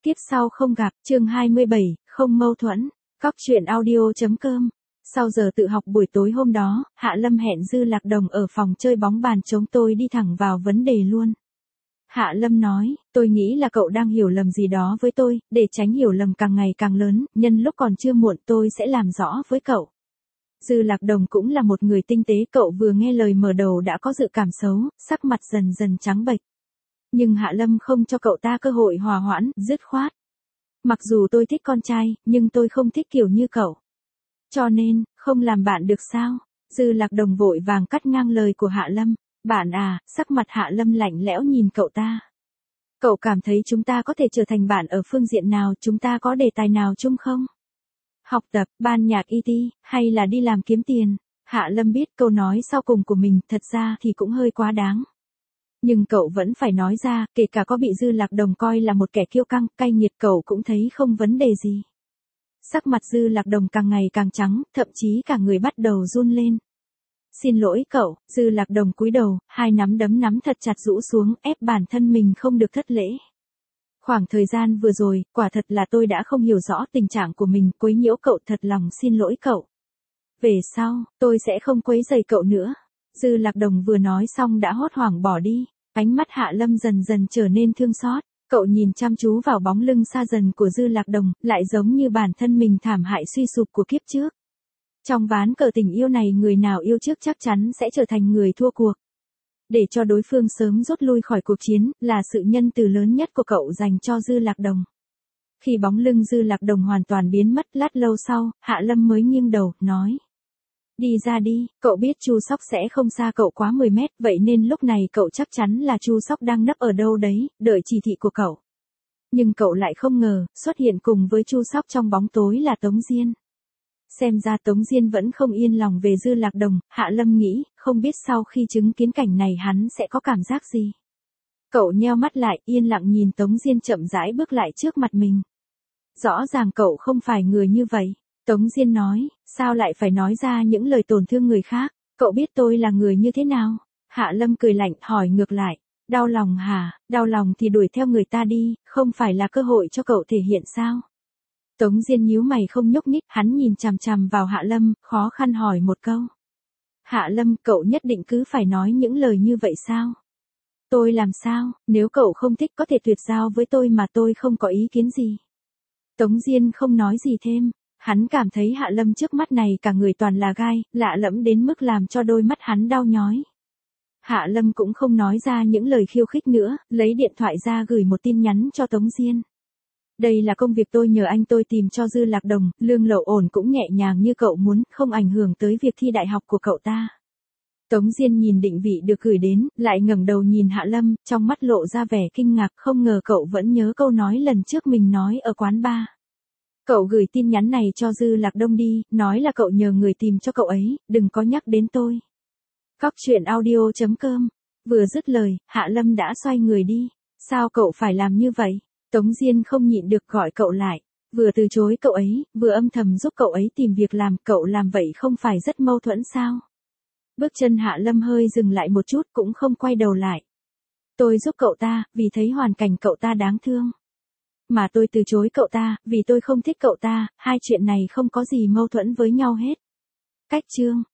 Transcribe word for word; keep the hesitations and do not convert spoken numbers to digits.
Kiếp sau không gặp, chương hai mươi bảy, không mâu thuẫn. Cóc truyện audio.com. Sau giờ tự học buổi tối hôm đó, Hạ Lâm hẹn Dư Lạc Đồng ở phòng chơi bóng bàn trống, tôi đi thẳng vào vấn đề luôn. Hạ Lâm nói, tôi nghĩ là cậu đang hiểu lầm gì đó với tôi, để tránh hiểu lầm càng ngày càng lớn, nhân lúc còn chưa muộn tôi sẽ làm rõ với cậu. Dư Lạc Đồng cũng là một người tinh tế, cậu vừa nghe lời mở đầu đã có dự cảm xấu, sắc mặt dần dần trắng bệch. Nhưng Hạ Lâm không cho cậu ta cơ hội hòa hoãn, dứt khoát. Mặc dù tôi thích con trai, nhưng tôi không thích kiểu như cậu. Cho nên, không làm bạn được sao? Dư Lạc Đồng vội vàng cắt ngang lời của Hạ Lâm. Bạn à, sắc mặt Hạ Lâm lạnh lẽo nhìn cậu ta. Cậu cảm thấy chúng ta có thể trở thành bạn ở phương diện nào, chúng ta có đề tài nào chung không? Học tập, ban nhạc i tê, hay là đi làm kiếm tiền? Hạ Lâm biết câu nói sau cùng của mình thật ra thì cũng hơi quá đáng. Nhưng cậu vẫn phải nói ra, kể cả có bị Dư Lạc Đồng coi là một kẻ kiêu căng, cay nghiệt, cậu cũng thấy không vấn đề gì. Sắc mặt Dư Lạc Đồng càng ngày càng trắng, thậm chí cả người bắt đầu run lên. Xin lỗi cậu, Dư Lạc Đồng cúi đầu, hai nắm đấm nắm thật chặt rũ xuống, ép bản thân mình không được thất lễ. Khoảng thời gian vừa rồi, quả thật là tôi đã không hiểu rõ tình trạng của mình, quấy nhiễu cậu, thật lòng xin lỗi cậu. Về sau, tôi sẽ không quấy rầy cậu nữa. Dư Lạc Đồng vừa nói xong đã hốt hoảng bỏ đi, ánh mắt Hạ Lâm dần dần trở nên thương xót. Cậu nhìn chăm chú vào bóng lưng xa dần của Dư Lạc Đồng, lại giống như bản thân mình thảm hại suy sụp của kiếp trước. Trong ván cờ tình yêu này, người nào yêu trước chắc chắn sẽ trở thành người thua cuộc. Để cho đối phương sớm rút lui khỏi cuộc chiến, là sự nhân từ lớn nhất của cậu dành cho Dư Lạc Đồng. Khi bóng lưng Dư Lạc Đồng hoàn toàn biến mất, lát lâu sau, Hạ Lâm mới nghiêng đầu, nói. Đi ra đi, cậu biết Chu Sóc sẽ không xa cậu quá mười mét, vậy nên lúc này cậu chắc chắn là Chu Sóc đang nấp ở đâu đấy, đợi chỉ thị của cậu. Nhưng cậu lại không ngờ, xuất hiện cùng với Chu Sóc trong bóng tối là Tống Diên. Xem ra Tống Diên vẫn không yên lòng về Dư Lạc Đồng, Hạ Lâm nghĩ, không biết sau khi chứng kiến cảnh này hắn sẽ có cảm giác gì. Cậu nheo mắt lại, yên lặng nhìn Tống Diên chậm rãi bước lại trước mặt mình. Rõ ràng cậu không phải người như vậy. Tống Diên nói, sao lại phải nói ra những lời tổn thương người khác, cậu biết tôi là người như thế nào? Hạ Lâm cười lạnh, hỏi ngược lại, đau lòng hả, đau lòng thì đuổi theo người ta đi, không phải là cơ hội cho cậu thể hiện sao? Tống Diên nhíu mày không nhúc nhích, hắn nhìn chằm chằm vào Hạ Lâm, khó khăn hỏi một câu. Hạ Lâm, cậu nhất định cứ phải nói những lời như vậy sao? Tôi làm sao, nếu cậu không thích có thể tuyệt giao với tôi mà tôi không có ý kiến gì. Tống Diên không nói gì thêm. Hắn cảm thấy Hạ Lâm trước mắt này cả người toàn là gai, lạ lẫm đến mức làm cho đôi mắt hắn đau nhói. Hạ Lâm cũng không nói ra những lời khiêu khích nữa, lấy điện thoại ra gửi một tin nhắn cho Tống Diên. Đây là công việc tôi nhờ anh tôi tìm cho Dư Lạc Đồng, lương lậu ổn cũng nhẹ nhàng như cậu muốn, không ảnh hưởng tới việc thi đại học của cậu ta. Tống Diên nhìn định vị được gửi đến, lại ngẩng đầu nhìn Hạ Lâm, trong mắt lộ ra vẻ kinh ngạc, không ngờ cậu vẫn nhớ câu nói lần trước mình nói ở quán bar. Cậu gửi tin nhắn này cho Dư Lạc Đông đi, nói là cậu nhờ người tìm cho cậu ấy, đừng có nhắc đến tôi. Cóc truyện audio.com. Vừa dứt lời, Hạ Lâm đã xoay người đi. Sao cậu phải làm như vậy? Tống Diên không nhịn được gọi cậu lại. Vừa từ chối cậu ấy, vừa âm thầm giúp cậu ấy tìm việc làm, cậu làm vậy không phải rất mâu thuẫn sao? Bước chân Hạ Lâm hơi dừng lại một chút, cũng không quay đầu lại. Tôi giúp cậu ta, vì thấy hoàn cảnh cậu ta đáng thương. Mà tôi từ chối cậu ta, vì tôi không thích cậu ta, hai chuyện này không có gì mâu thuẫn với nhau hết. Cách chương.